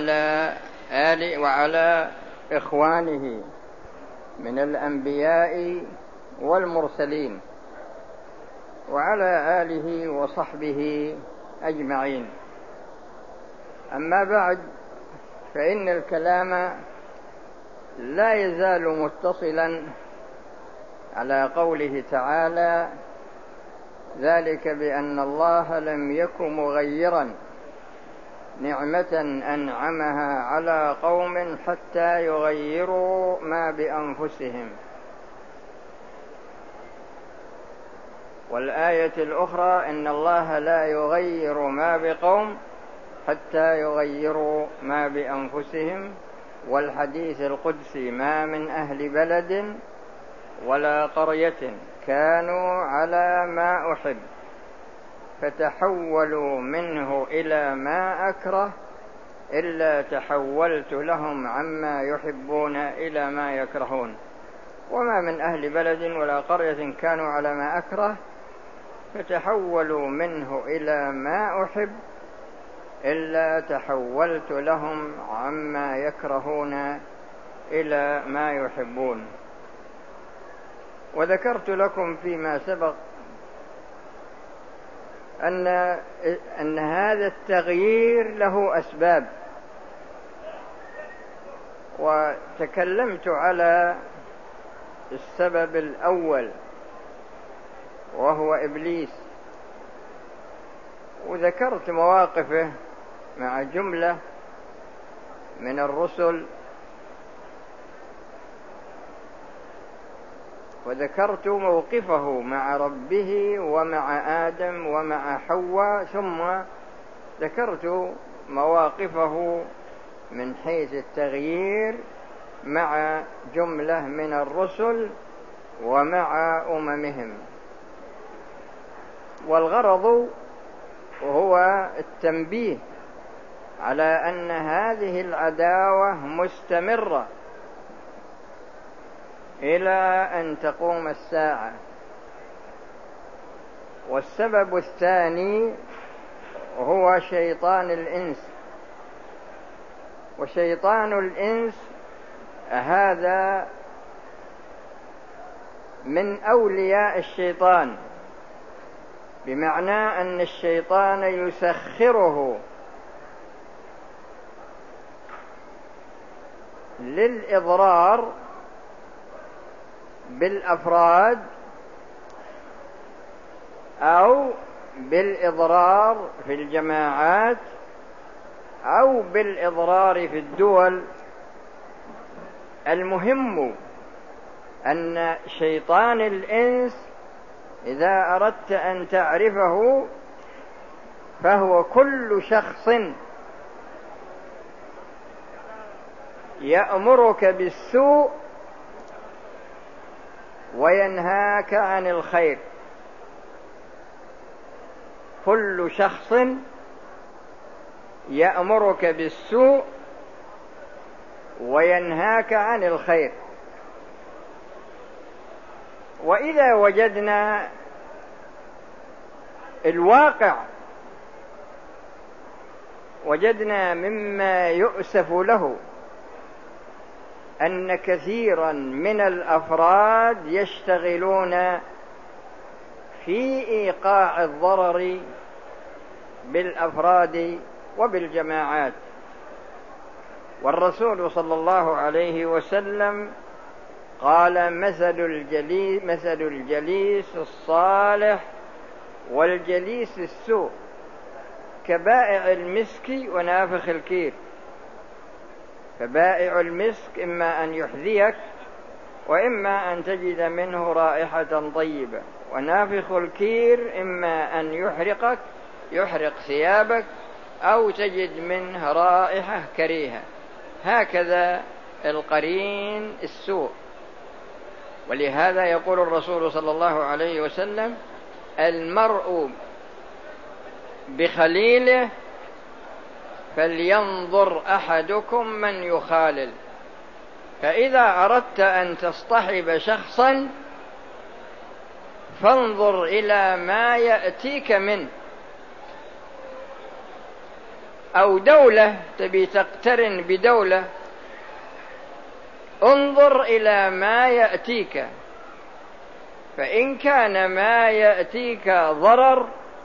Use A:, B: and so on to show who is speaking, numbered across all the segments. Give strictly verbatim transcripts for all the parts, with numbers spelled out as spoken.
A: وعلى آله وعلى إخوانه من الأنبياء والمرسلين وعلى آله وصحبه أجمعين. أما بعد، فإن الكلام لا يزال متصلا على قوله تعالى: ذلك بأن الله لم يك مغيرا نعمة أنعمها على قوم حتى يغيروا ما بأنفسهم. والآية الأخرى: إن الله لا يغير ما بقوم حتى يغيروا ما بأنفسهم. والحديث القدسي: ما من أهل بلد ولا قرية كانوا على ما أحب فتحولوا منه إلى ما أكره إلا تحولت لهم عما يحبون إلى ما يكرهون. وما من أهل بلد ولا قرية كانوا على ما أكره فتحولوا منه إلى ما أحب إلا تحولت لهم عما يكرهون إلى ما يحبون. وذكرت لكم فيما سبق أن أن هذا التغيير له أسباب، وتكلمت على السبب الأول وهو إبليس، وذكرت مواقفه مع جملة من الرسل، وذكرت موقفه مع ربه ومع آدم ومع حواء، ثم ذكرت مواقفه من حيث التغيير مع جملة من الرسل ومع أممهم. والغرض هو التنبيه على أن هذه العداوة مستمرة إلى أن تقوم الساعة. والسبب الثاني هو شيطان الإنس. وشيطان الإنس هذا من أولياء الشيطان، بمعنى أن الشيطان يسخره للإضرار بالأفراد أو بالإضرار في الجماعات أو بالإضرار في الدول. المهم أن شيطان الإنس إذا أردت أن تعرفه فهو كل شخص يأمرك بالسوء وينهاك عن الخير. كل شخص يأمرك بالسوء وينهاك عن الخير. وإذا وجدنا الواقع وجدنا مما يؤسف له أن كثيرا من الأفراد يشتغلون في إيقاع الضرر بالأفراد وبالجماعات. والرسول صلى الله عليه وسلم قال: مثل الجليس, مثل الجليس الصالح والجليس السوء كبائع المسك ونافخ الكير. فبائع المسك إما أن يحذيك وإما أن تجد منه رائحة طيبة، ونافخ الكير إما أن يحرقك يحرق ثيابك أو تجد منه رائحة كريهة. هكذا القرين السوء. ولهذا يقول الرسول صلى الله عليه وسلم: المرء بخليله فلينظر أحدكم من يخالل. فإذا أردت أن تصطحب شخصا فانظر إلى ما يأتيك منه. أو دولة تبي تقترن بدولة، انظر إلى ما يأتيك، فإن كان ما يأتيك ضرر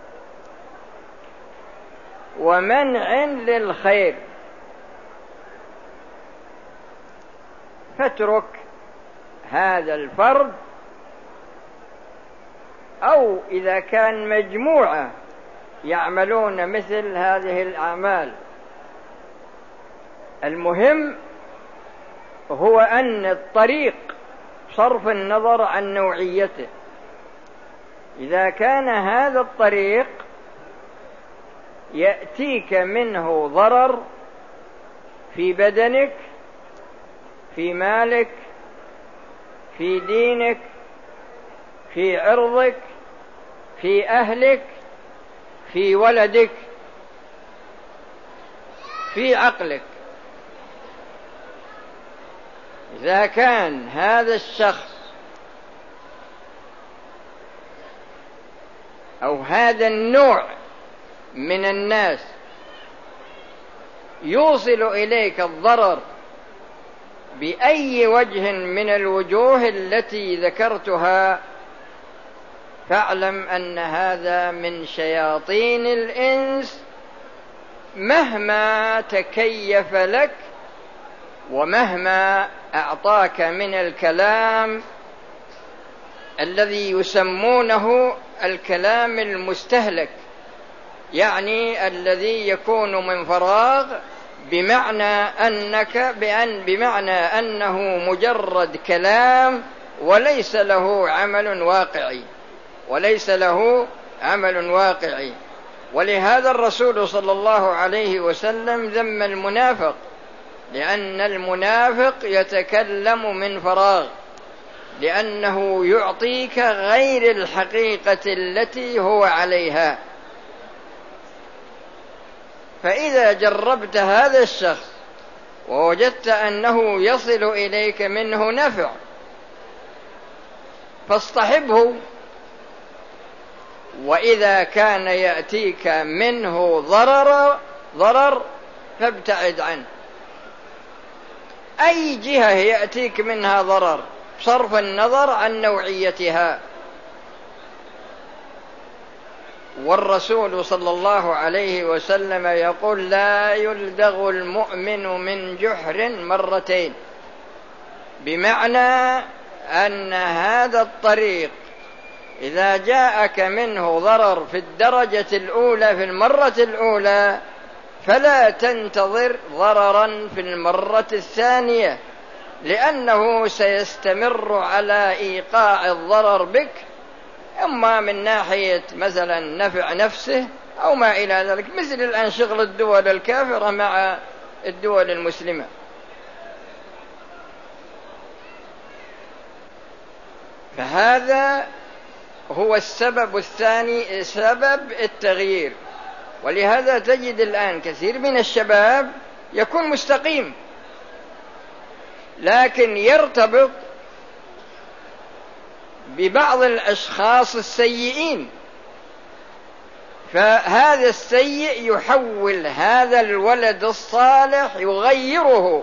A: ومنع للخير فاترك هذا الفرد، أو إذا كان مجموعة يعملون مثل هذه الأعمال. المهم هو أن الطريق صرف النظر عن نوعيته، إذا كان هذا الطريق يأتيك منه ضرر في بدنك، في مالك، في دينك، في عرضك، في أهلك، في ولدك، في عقلك، إذا كان هذا الشخص أو هذا النوع من الناس يوصل إليك الضرر بأي وجه من الوجوه التي ذكرتها، فاعلم أن هذا من شياطين الإنس، مهما تكيف لك ومهما أعطاك من الكلام الذي يسمونه الكلام المستهلك، يعني الذي يكون من فراغ، بمعنى أنك بأن بمعنى أنه مجرد كلام وليس له عمل واقعي، وليس له عمل واقعي. ولهذا الرسول صلى الله عليه وسلم ذم المنافق، لأن المنافق يتكلم من فراغ، لأنه يعطيك غير الحقيقة التي هو عليها. فإذا جربت هذا الشخص ووجدت أنه يصل إليك منه نفع فاصطحبه، وإذا كان يأتيك منه ضرر ضرر فابتعد عنه. أي جهة يأتيك منها ضرر صرف النظر عن نوعيتها. والرسول صلى الله عليه وسلم يقول: لا يلدغ المؤمن من جحر مرتين، بمعنى أن هذا الطريق إذا جاءك منه ضرر في الدرجة الأولى في المرة الأولى فلا تنتظر ضررا في المرة الثانية، لأنه سيستمر على إيقاع الضرر بك، إما من ناحية مثلا نفع نفسه أو ما إلى ذلك، مثل الآن شغل الدول الكافرة مع الدول المسلمة. فهذا هو السبب الثاني، سبب التغيير. ولهذا تجد الآن كثير من الشباب يكون مستقيم لكن يرتبط ببعض الأشخاص السيئين، فهذا السيء يحول هذا الولد الصالح، يغيره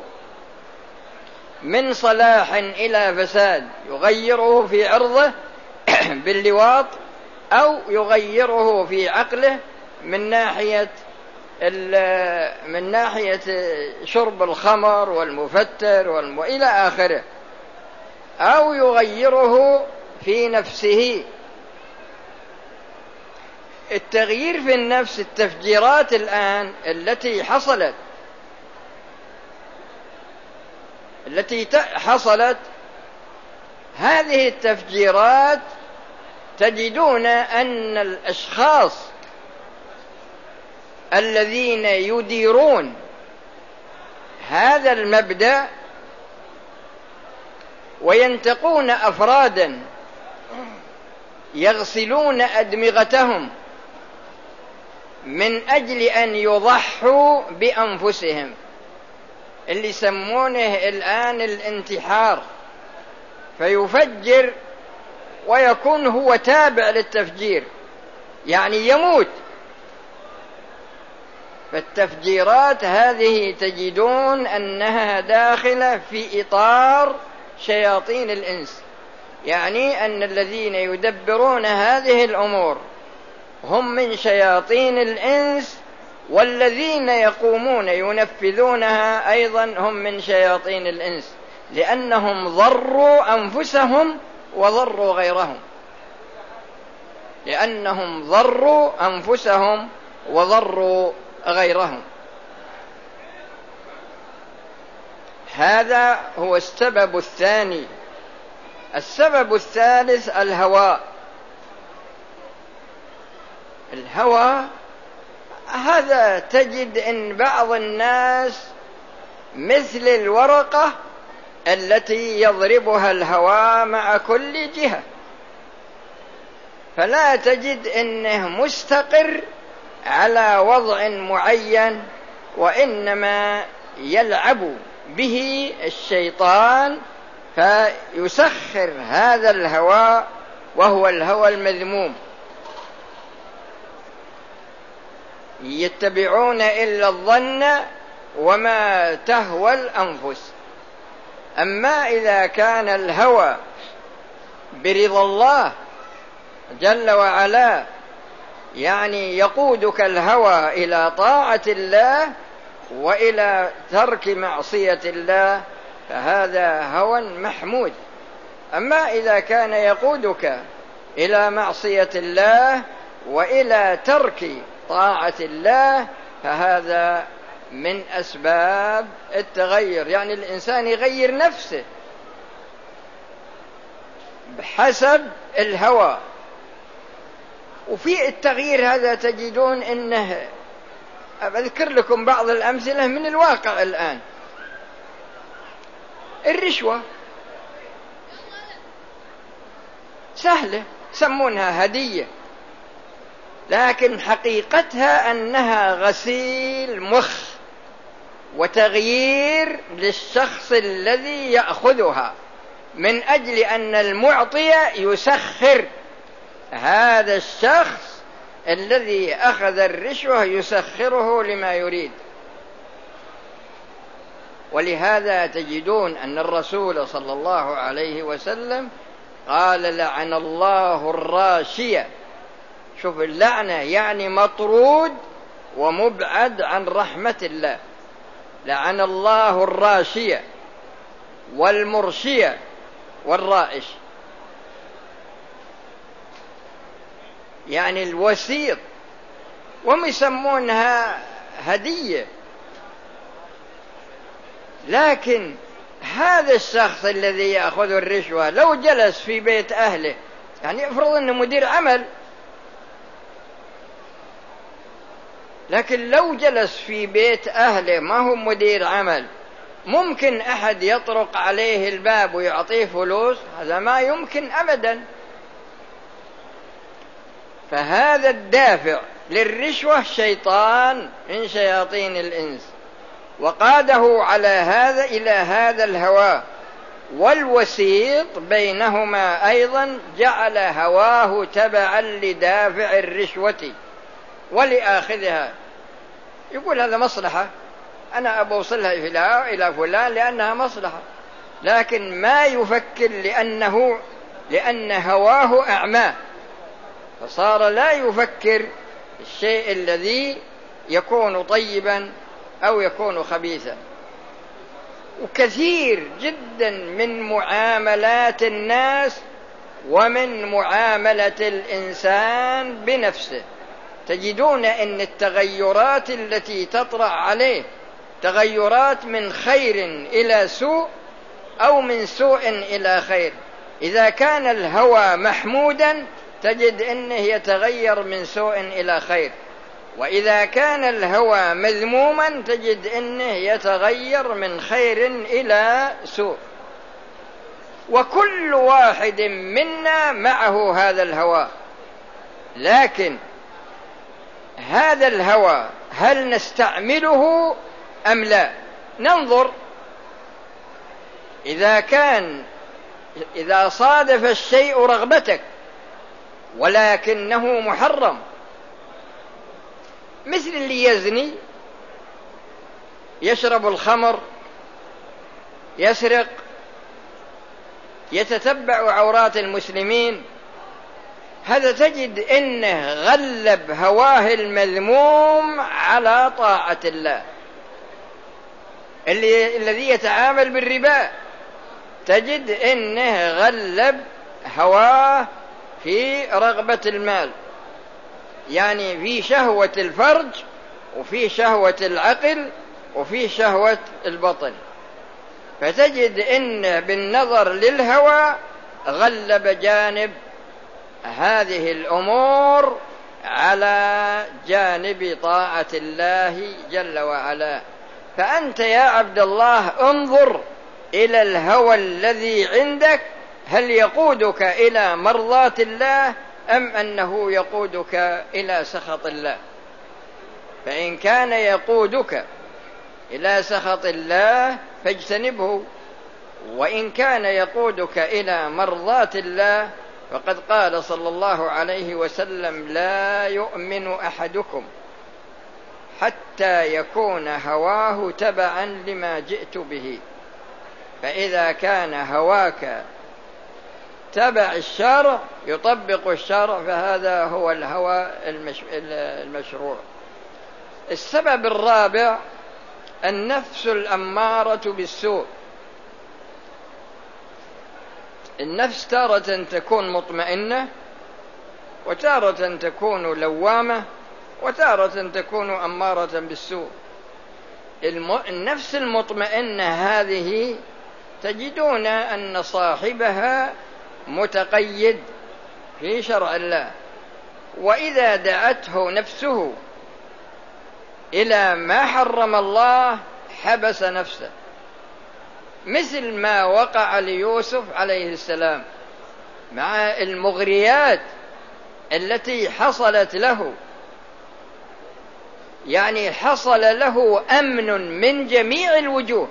A: من صلاح إلى فساد، يغيره في عرضه باللواط، أو يغيره في عقله من ناحية من ناحية شرب الخمر والمفتر والم... إلى آخره، أو يغيره في نفسه. التغيير في النفس، التفجيرات الآن التي حصلت التي حصلت هذه التفجيرات تجدون أن الأشخاص الذين يديرون هذا المبدأ وينتقون أفرادا يغسلون أدمغتهم من أجل أن يضحوا بأنفسهم، اللي يسمونه الآن الانتحار، فيفجر ويكون هو تابع للتفجير، يعني يموت فالتفجيرات هذه تجدون أنها داخلة في إطار شياطين الإنس، يعني أن الذين يدبرون هذه الأمور هم من شياطين الإنس، والذين يقومون ينفذونها أيضا هم من شياطين الإنس، لأنهم ضروا أنفسهم وضروا غيرهم لأنهم ضروا أنفسهم وضروا غيرهم. هذا هو السبب الثاني. السبب الثالث الهوى. الهوى هذا تجد إن بعض الناس مثل الورقة التي يضربها الهوى مع كل جهة، فلا تجد إنه مستقر على وضع معين، وإنما يلعب به الشيطان فيسخر هذا الهوى، وهو الهوى المذموم. يتبعون إلا الظن وما تهوى الأنفس. أما إذا كان الهوى برضا الله جل وعلا، يعني يقودك الهوى إلى طاعة الله وإلى ترك معصية الله، فهذا هوى محمود. أما إذا كان يقودك إلى معصية الله وإلى ترك طاعة الله، فهذا من أسباب التغير، يعني الإنسان يغير نفسه بحسب الهوى. وفي التغيير هذا تجدون إنه، أذكر لكم بعض الأمثلة من الواقع الآن. الرشوة سهلة، سمونها هدية، لكن حقيقتها أنها غسيل مخ وتغيير للشخص الذي يأخذها، من أجل أن المعطي يسخر هذا الشخص الذي أخذ الرشوة، يسخره لما يريد. ولهذا تجدون أن الرسول صلى الله عليه وسلم قال: لعن الله الراشية. شوف اللعنة يعني مطرود ومبعد عن رحمة الله. لعن الله الراشية والمرشية والرائش، يعني الوسيط، وهم يسمونها هدية. لكن هذا الشخص الذي يأخذ الرشوة لو جلس في بيت أهله، يعني افرض أنه مدير عمل، لكن لو جلس في بيت أهله ما هو مدير عمل، ممكن أحد يطرق عليه الباب ويعطيه فلوس؟ هذا ما يمكن أبدا. فهذا الدافع للرشوة شيطان من شياطين الإنس، وقاده على هذا إلى هذا الهوى. والوسيط بينهما أيضا جعل هواه تبعا لدافع الرشوة ولآخذها. يقول هذا مصلحة، أنا أبوصلها إلى فلان لأنها مصلحة، لكن ما يفكر لأنه لأن هواه أعماه، فصار لا يفكر الشيء الذي يكون طيبا أو يكون خبيثا. وكثير جدا من معاملات الناس ومن معاملة الإنسان بنفسه تجدون أن التغيرات التي تطرأ عليه تغيرات من خير إلى سوء أو من سوء إلى خير. إذا كان الهوى محمودا تجد أنه يتغير من سوء إلى خير، وإذا كان الهوى مذموما تجد أنه يتغير من خير إلى سوء. وكل واحد منا معه هذا الهوى، لكن هذا الهوى هل نستعمله أم لا؟ ننظر. إذا كان إذا صادف الشيء رغبتك ولكنه محرم، مثل اللي يزني يشرب الخمر، يسرق، يتتبع عورات المسلمين، هذا تجد إنه غلب هواه المذموم على طاعة الله. اللي الذي يتعامل بالربا تجد إنه غلب هواه في رغبة المال، يعني في شهوة الفرج وفي شهوة العقل وفي شهوة البطن، فتجد إن بالنظر للهوى غلب جانب هذه الأمور على جانب طاعة الله جل وعلا. فأنت يا عبد الله انظر إلى الهوى الذي عندك، هل يقودك إلى مرضاة الله أم أنه يقودك إلى سخط الله؟ فإن كان يقودك إلى سخط الله فاجتنبه، وإن كان يقودك إلى مرضاة الله فقد قال صلى الله عليه وسلم: لا يؤمن أحدكم حتى يكون هواه تبعا لما جئت به. فإذا كان هواك تبع الشرع يطبق الشرع، فهذا هو الهوى المشروع. السبب الرابع النفس الأمارة بالسوء. النفس تارة تكون مطمئنة، وتارة تكون لوامة، وتارة تكون أمارة بالسوء. النفس المطمئنة هذه تجدون أن صاحبها متقيد في شرع الله، وإذا دعته نفسه إلى ما حرم الله حبس نفسه، مثل ما وقع ليوسف عليه السلام مع المغريات التي حصلت له، يعني حصل له أمن من جميع الوجوه،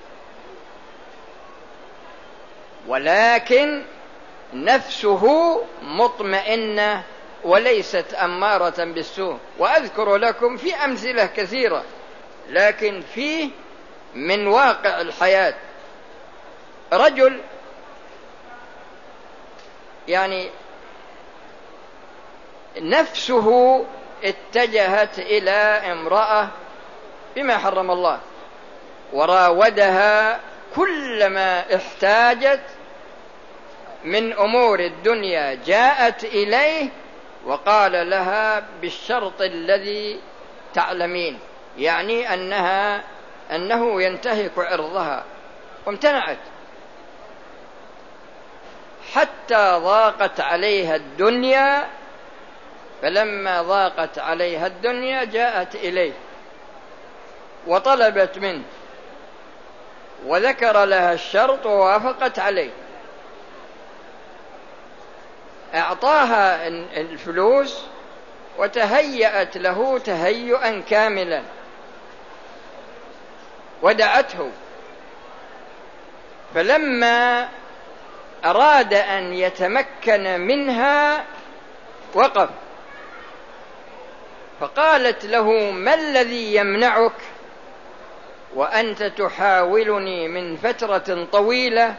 A: ولكن نفسه مطمئنة وليست أمارة بالسوء. وأذكر لكم في أمثلة كثيرة، لكن فيه من واقع الحياة. رجل يعني نفسه اتجهت إلى امرأة بما حرم الله، وراودها كلما احتاجت من أمور الدنيا جاءت إليه، وقال لها بالشرط الذي تعلمين، يعني أنها أنه ينتهك عرضها، وامتنعت حتى ضاقت عليها الدنيا. فلما ضاقت عليها الدنيا جاءت إليه وطلبت منه، وذكر لها الشرط ووافقت عليه، أعطاها الفلوس وتهيأت له تهيئا كاملا، ودعته. فلما أراد أن يتمكن منها وقف، فقالت له: ما الذي يمنعك وأنت تحاولني من فترة طويلة؟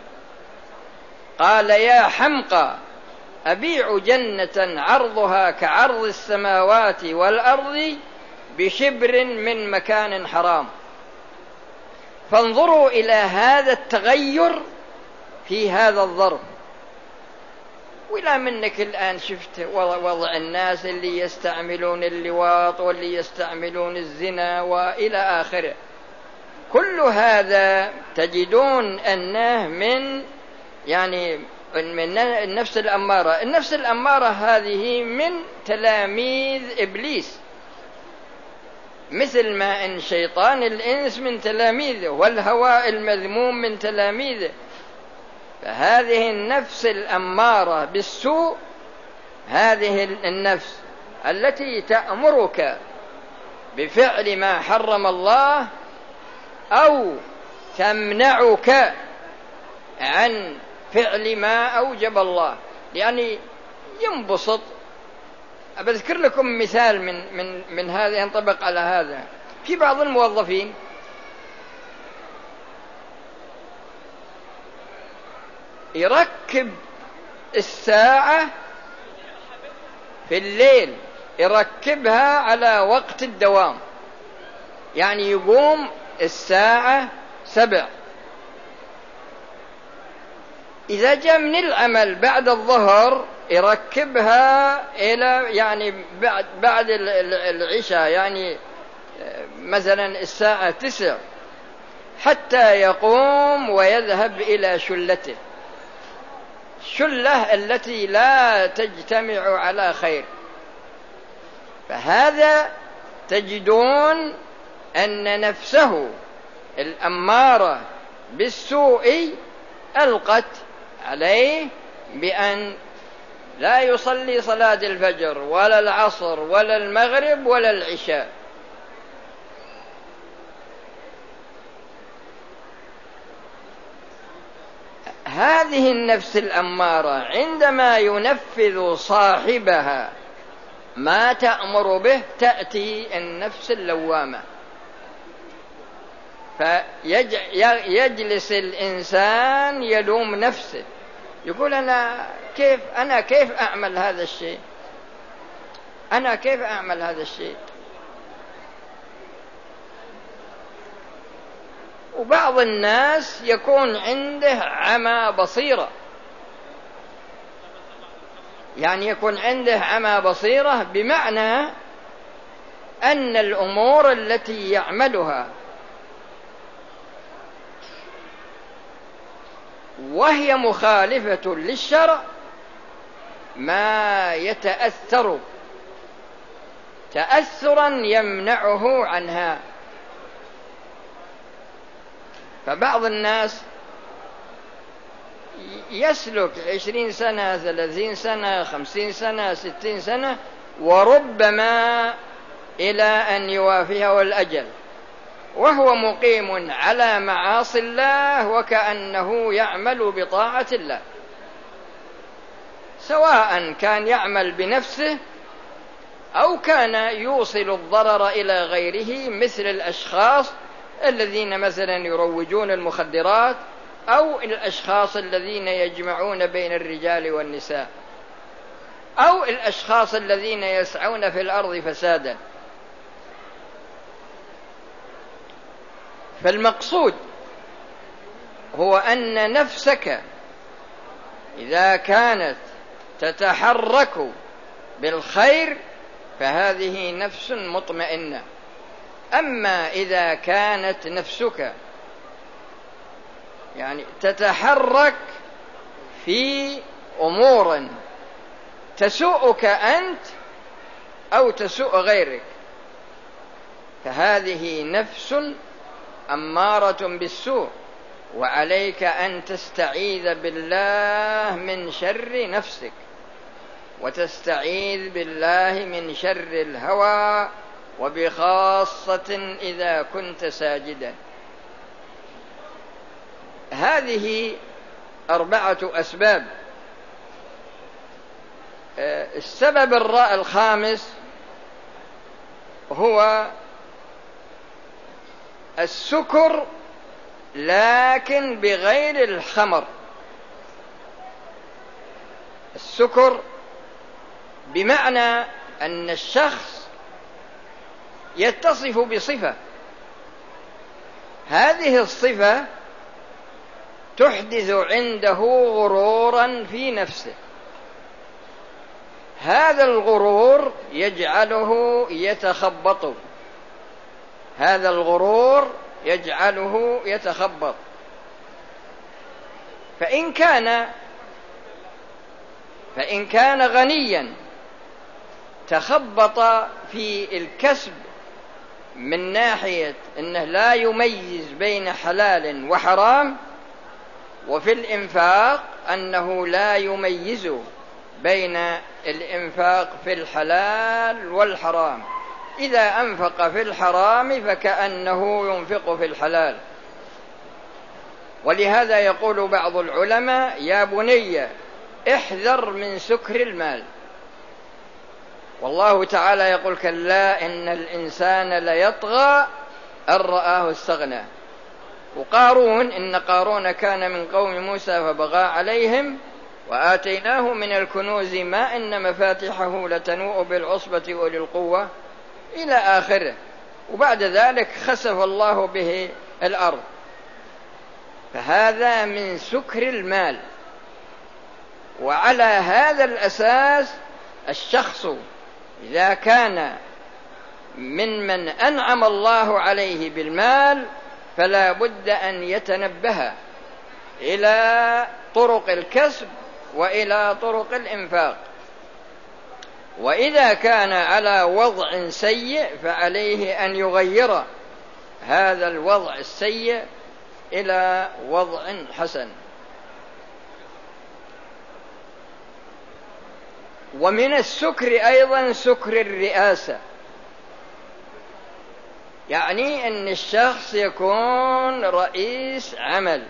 A: قال: يا حمقى، أبيع جنة عرضها كعرض السماوات والأرض بشبر من مكان حرام. فانظروا إلى هذا التغير في هذا الظرف. ولا منك الآن شفت وضع الناس اللي يستعملون اللواط واللي يستعملون الزنا وإلى آخره، كل هذا تجدون أنه من يعني من النفس الأمارة. النفس الأمارة هذه من تلاميذ إبليس، مثل ما إن شيطان الإنس من تلاميذه، والهوى المذموم من تلاميذه. فهذه النفس الأمارة بالسوء، هذه النفس التي تأمرك بفعل ما حرم الله أو تمنعك عن فعل ما أوجب الله. يعني ينبسط. أذكر لكم مثال من من من هذا ينطبق على هذا. في بعض الموظفين يركب الساعة في الليل، يركبها على وقت الدوام، يعني يقوم الساعة سبع، إذا جاء من العمل بعد الظهر يركبها إلى يعني بعد بعد العشاء، يعني مثلا الساعة تسع، حتى يقوم ويذهب إلى شلته، شلة التي لا تجتمع على خير. فهذا تجدون أن نفسه الأمارة بالسوء ألقت عليه بأن لا يصلي صلاة الفجر ولا العصر ولا المغرب ولا العشاء. هذه النفس الأمارة عندما ينفذ صاحبها ما تأمر به تأتي النفس اللوامة، فيجلس الإنسان يلوم نفسه، يقول أنا كيف أنا كيف أعمل هذا الشيء، أنا كيف أعمل هذا الشيء. وبعض الناس يكون عنده عمى بصيرة، يعني يكون عنده عمى بصيرة بمعنى أن الأمور التي يعملها وهي مخالفة للشرع ما يتأثر تأثرا يمنعه عنها. فبعض الناس يسلك عشرين سنة ثلاثين سنة خمسين سنة ستين سنة وربما إلى أن يوافيه الأجل وهو مقيم على معاصي الله وكأنه يعمل بطاعة الله، سواء كان يعمل بنفسه أو كان يوصل الضرر إلى غيره، مثل الأشخاص الذين مثلا يروجون المخدرات أو الأشخاص الذين يجمعون بين الرجال والنساء أو الأشخاص الذين يسعون في الأرض فسادا. فالمقصود هو أن نفسك إذا كانت تتحرك بالخير فهذه نفس مطمئنة، أما إذا كانت نفسك يعني تتحرك في أمور تسوءك أنت أو تسوء غيرك فهذه نفس أمارة بالسوء، وعليك أن تستعيذ بالله من شر نفسك وتستعيذ بالله من شر الهوى، وبخاصة إذا كنت ساجدا. هذه أربعة أسباب. السبب الخامس هو السكر لكن بغير الخمر. السكر بمعنى أن الشخص يتصف بصفة، هذه الصفة تحدث عنده غرورا في نفسه، هذا الغرور يجعله يتخبط هذا الغرور يجعله يتخبط فإن كان فإن كان غنيا تخبط في الكسب من ناحية أنه لا يميز بين حلال وحرام، وفي الإنفاق أنه لا يميز بين الإنفاق في الحلال والحرام، إذا أنفق في الحرام فكأنه ينفق في الحلال. ولهذا يقول بعض العلماء: يا بني احذر من سكر المال. والله تعالى يقول: كلا إن الإنسان ليطغى أن رآه استغنى. وقارون، إن قارون كان من قوم موسى فبغى عليهم وآتيناه من الكنوز ما إن مفاتحه لتنوء بالعصبة أولي القوة إلى آخره. وبعد ذلك خسف الله به الأرض. فهذا من سكر المال. وعلى هذا الأساس الشخص إذا كان ممن أنعم الله عليه بالمال فلا بد أن يتنبه إلى طرق الكسب وإلى طرق الإنفاق. وإذا كان على وضع سيء فعليه أن يغير هذا الوضع السيء إلى وضع حسن. ومن السكر أيضا سكر الرئاسة، يعني أن الشخص يكون رئيس عمل.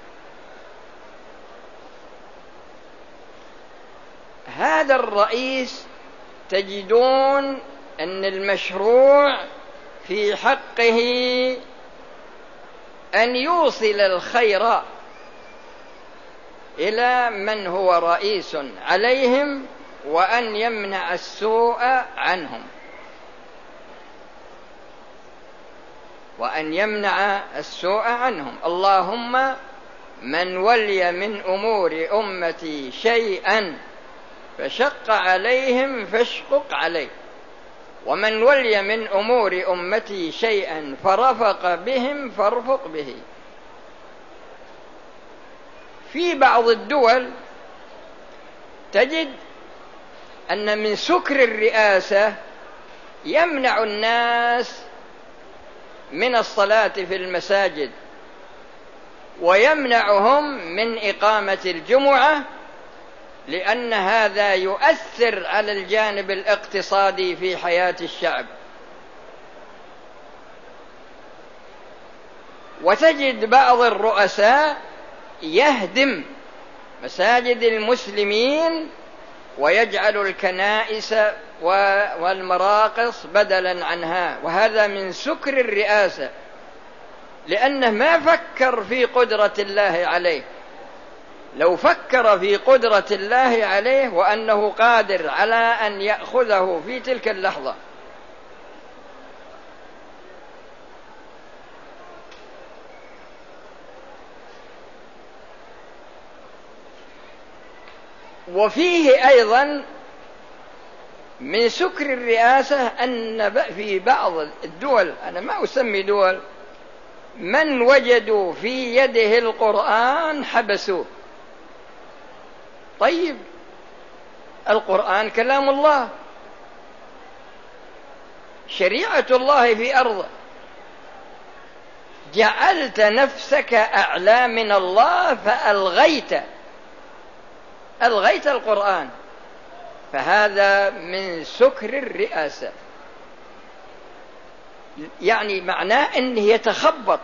A: هذا الرئيس تجدون أن المشروع في حقه أن يوصل الخير إلى من هو رئيس عليهم وأن يمنع السوء عنهم، وأن يمنع السوء عنهم. اللهم من ولي من أمور أمتي شيئا فشق عليهم فاشقق عليه، ومن ولي من أمور أمتي شيئا فرفق بهم فارفق به. في بعض الدول تجد أن من سكر الرئاسة يمنع الناس من الصلاة في المساجد، ويمنعهم من إقامة الجمعة، لأن هذا يؤثر على الجانب الاقتصادي في حياة الشعب. وتجد بعض الرؤساء يهدم مساجد المسلمين ويجعل الكنائس والمراقص بدلا عنها، وهذا من سكر الرئاسة، لأنه ما فكر في قدرة الله عليه. لو فكر في قدرة الله عليه وأنه قادر على أن يأخذه في تلك اللحظة. وفيه أيضا من سكر الرئاسة أن في بعض الدول، أنا ما أسمي دول، من وجدوا في يده القرآن حبسوه. طيب القرآن كلام الله، شريعة الله في أرضه، جعلت نفسك أعلى من الله فألغيت ألغيت القرآن، فهذا من سكر الرئاسة. يعني معناه أنه يتخبط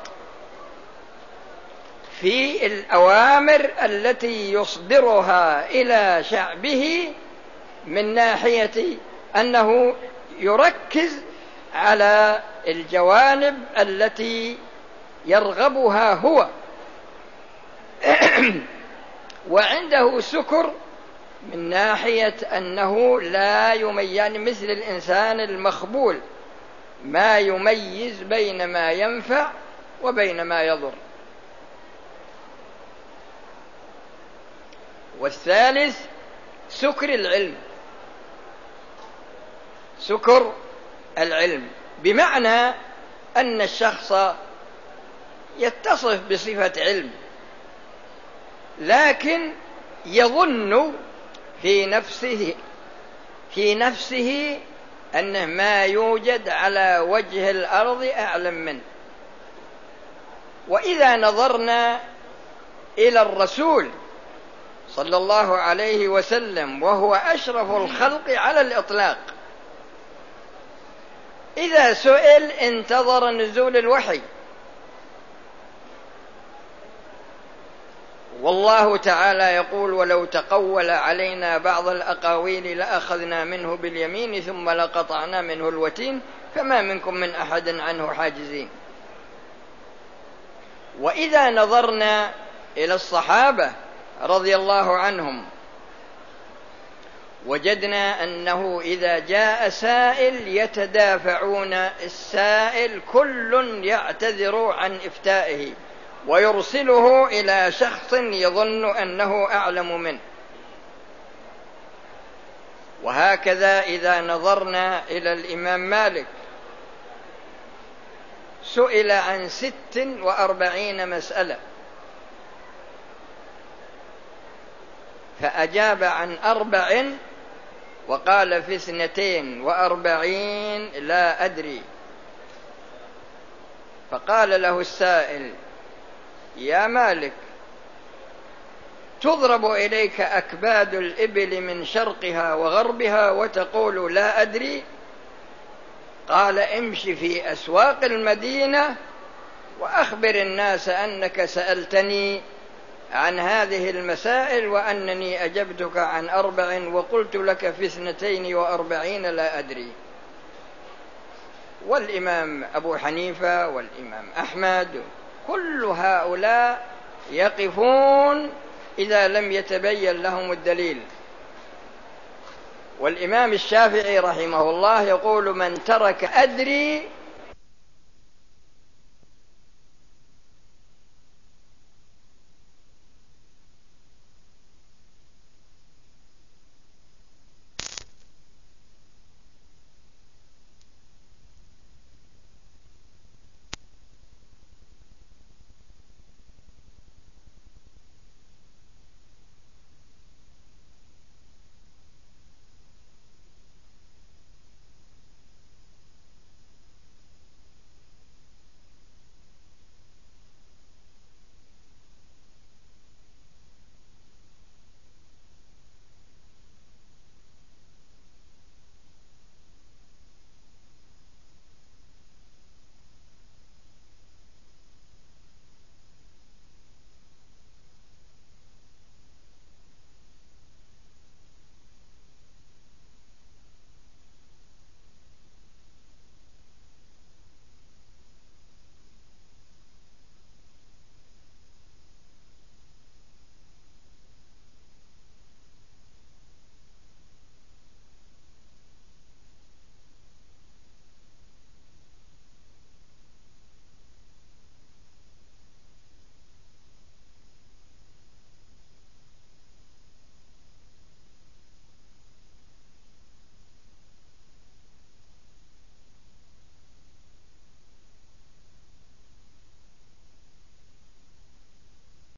A: في الأوامر التي يصدرها إلى شعبه، من ناحية أنه يركز على الجوانب التي يرغبها هو وعنده سكر من ناحية أنه لا يميز، يعني مثل الإنسان المخبول ما يميز بين ما ينفع وبين ما يضر. والثالث سكر العلم، سكر العلم بمعنى أن الشخص يتصف بصفة علم، لكن يظن في نفسه في نفسه أنه ما يوجد على وجه الأرض أعلم منه. وإذا نظرنا إلى الرسول صلى الله عليه وسلم وهو أشرف الخلق على الإطلاق، إذا سئل انتظر نزول الوحي، والله تعالى يقول: ولو تقول علينا بعض الأقاويل لأخذنا منه باليمين ثم لقطعنا منه الوتين فما منكم من أحد عنه حاجزين. وإذا نظرنا إلى الصحابة رضي الله عنهم وجدنا أنه إذا جاء سائل يتدافعون، السائل كل يعتذر عن إفتائه ويرسله إلى شخص يظن أنه أعلم منه. وهكذا إذا نظرنا إلى الإمام مالك سئل عن ست وأربعين مسألة فأجاب عن أربع وقال في اثنتين وأربعين لا أدري. فقال له السائل: يا مالك، تضرب إليك أكباد الإبل من شرقها وغربها وتقول لا أدري؟ قال: امش في أسواق المدينة وأخبر الناس أنك سألتني عن هذه المسائل وأنني أجبتك عن أربع وقلت لك في اثنتين وأربعين لا أدري. والإمام أبو حنيفة والإمام أحمد كل هؤلاء يقفون إذا لم يتبين لهم الدليل. والإمام الشافعي رحمه الله يقول: من ترك أدري